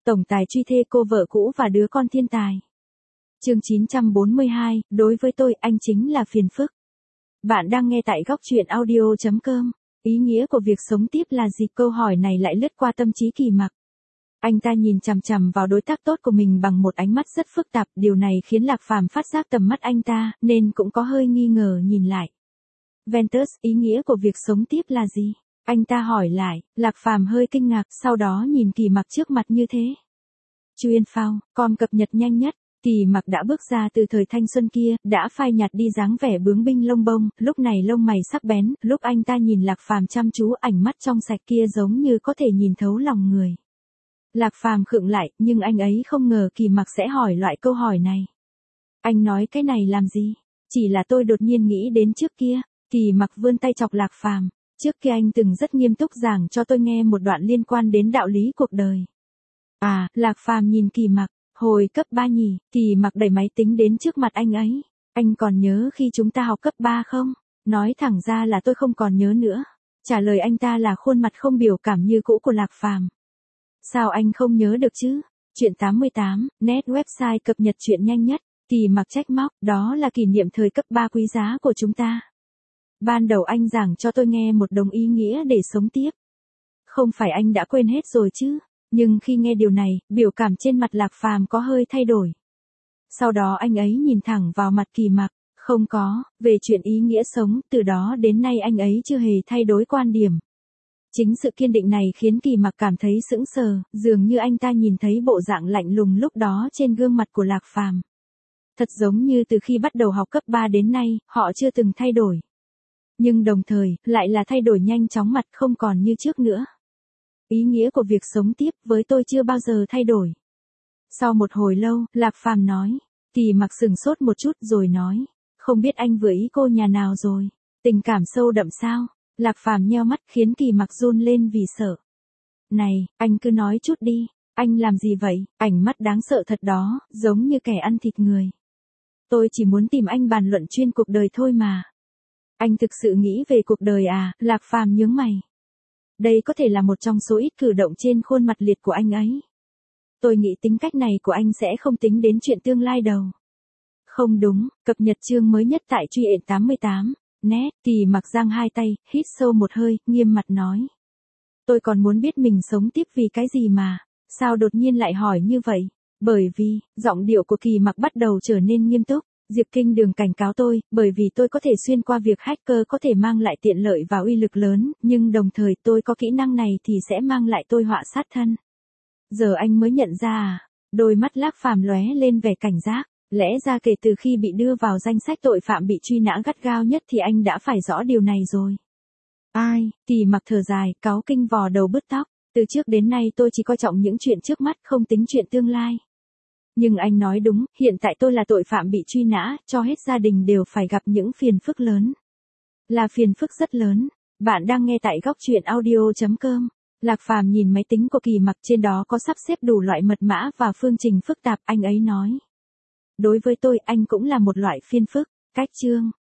Tổng tài truy thê cô vợ cũ và đứa con thiên tài. Chương 942, đối với tôi anh chính là phiền phức. Bạn đang nghe tại góc truyện audio.com. Ý nghĩa của việc sống tiếp là gì? Câu hỏi này lại lướt qua tâm trí Kỳ Mặc. Anh ta nhìn chằm chằm vào đối tác tốt của mình bằng một ánh mắt rất phức tạp, điều này khiến Lạc Phàm phát giác tầm mắt anh ta, nên cũng có hơi nghi ngờ nhìn lại. Ventus, ý nghĩa của việc sống tiếp là gì? Anh ta hỏi lại, Lạc Phàm hơi kinh ngạc, sau đó nhìn Kỳ Mặc trước mặt như thế. Chuyên phao, com cập nhật nhanh nhất. Kỳ Mặc đã bước ra từ thời thanh xuân kia, đã phai nhạt đi dáng vẻ bướng binh lông bông, lúc này lông mày sắc bén, lúc anh ta nhìn Lạc Phàm chăm chú, ánh mắt trong sạch kia giống như có thể nhìn thấu lòng người. Lạc Phàm khựng lại, nhưng anh ấy không ngờ Kỳ Mặc sẽ hỏi loại câu hỏi này. Anh nói cái này làm gì? Chỉ là tôi đột nhiên nghĩ đến trước kia. Kỳ Mặc vươn tay chọc Lạc Phàm. Trước kia anh từng rất nghiêm túc giảng cho tôi nghe một đoạn liên quan đến đạo lý cuộc đời. À, Lạc Phàm nhìn Kỳ Mặc, hồi cấp 3 nhỉ? Kỳ Mặc đẩy máy tính đến trước mặt anh ấy. Anh còn nhớ khi chúng ta học cấp 3 không? Nói thẳng ra là tôi không còn nhớ nữa. Trả lời anh ta là khuôn mặt không biểu cảm như cũ của Lạc Phàm. Sao anh không nhớ được chứ? Chuyện 88, net website cập nhật chuyện nhanh nhất. Kỳ Mặc trách móc, đó là kỷ niệm thời cấp 3 quý giá của chúng ta. Ban đầu anh giảng cho tôi nghe một đống ý nghĩa để sống tiếp. Không phải anh đã quên hết rồi chứ? Nhưng khi nghe điều này, biểu cảm trên mặt Lạc Phàm có hơi thay đổi. Sau đó anh ấy nhìn thẳng vào mặt Kỳ Mặc, không có, về chuyện ý nghĩa sống, từ đó đến nay anh ấy chưa hề thay đổi quan điểm. Chính sự kiên định này khiến Kỳ Mặc cảm thấy sững sờ, dường như anh ta nhìn thấy bộ dạng lạnh lùng lúc đó trên gương mặt của Lạc Phàm. Thật giống như từ khi bắt đầu học cấp 3 đến nay, họ chưa từng thay đổi. Nhưng đồng thời, lại là thay đổi nhanh chóng, mặt không còn như trước nữa. Ý nghĩa của việc sống tiếp với tôi chưa bao giờ thay đổi. Sau một hồi lâu, Lạc Phàm nói. Kỳ Mặc sừng sốt một chút rồi nói. Không biết anh vừa ý cô nhà nào rồi? Tình cảm sâu đậm sao? Lạc Phàm nheo mắt khiến Kỳ Mặc run lên vì sợ. Này, anh cứ nói chút đi. Anh làm gì vậy? Ánh mắt đáng sợ thật đó, giống như kẻ ăn thịt người. Tôi chỉ muốn tìm anh bàn luận chuyên cuộc đời thôi mà. Anh thực sự nghĩ về cuộc đời à? Lạc Phàm nhướng mày. Đây có thể là một trong số ít cử động trên khuôn mặt liệt của anh ấy. Tôi nghĩ tính cách này của anh sẽ không tính đến chuyện tương lai đâu. Không đúng, cập nhật chương mới nhất tại truyện 88. Nét, Kỳ Mặc giang hai tay, hít sâu một hơi, nghiêm mặt nói. Tôi còn muốn biết mình sống tiếp vì cái gì mà. Sao đột nhiên lại hỏi như vậy? Bởi vì, giọng điệu của Kỳ Mặc bắt đầu trở nên nghiêm túc. Diệp Kinh Đường cảnh cáo tôi, bởi vì tôi có thể xuyên qua việc hacker có thể mang lại tiện lợi và uy lực lớn, nhưng đồng thời tôi có kỹ năng này thì sẽ mang lại tôi họa sát thân. Giờ anh mới nhận ra à? Đôi mắt Lạc Phàm lóe lên vẻ cảnh giác. Lẽ ra kể từ khi bị đưa vào danh sách tội phạm bị truy nã gắt gao nhất thì anh đã phải rõ điều này rồi. Ai? Kỳ Mặc thở dài, cáu kinh vò đầu bứt tóc. Từ trước đến nay tôi chỉ coi trọng những chuyện trước mắt, không tính chuyện tương lai. Nhưng anh nói đúng, hiện tại tôi là tội phạm bị truy nã, cho hết gia đình đều phải gặp những phiền phức lớn. Là phiền phức rất lớn. Bạn đang nghe tại góc truyện audio.com. Lạc Phàm nhìn máy tính của Kỳ Mặc, trên đó có sắp xếp đủ loại mật mã và phương trình phức tạp, anh ấy nói. Đối với tôi, anh cũng là một loại phiền phức. Cách chương,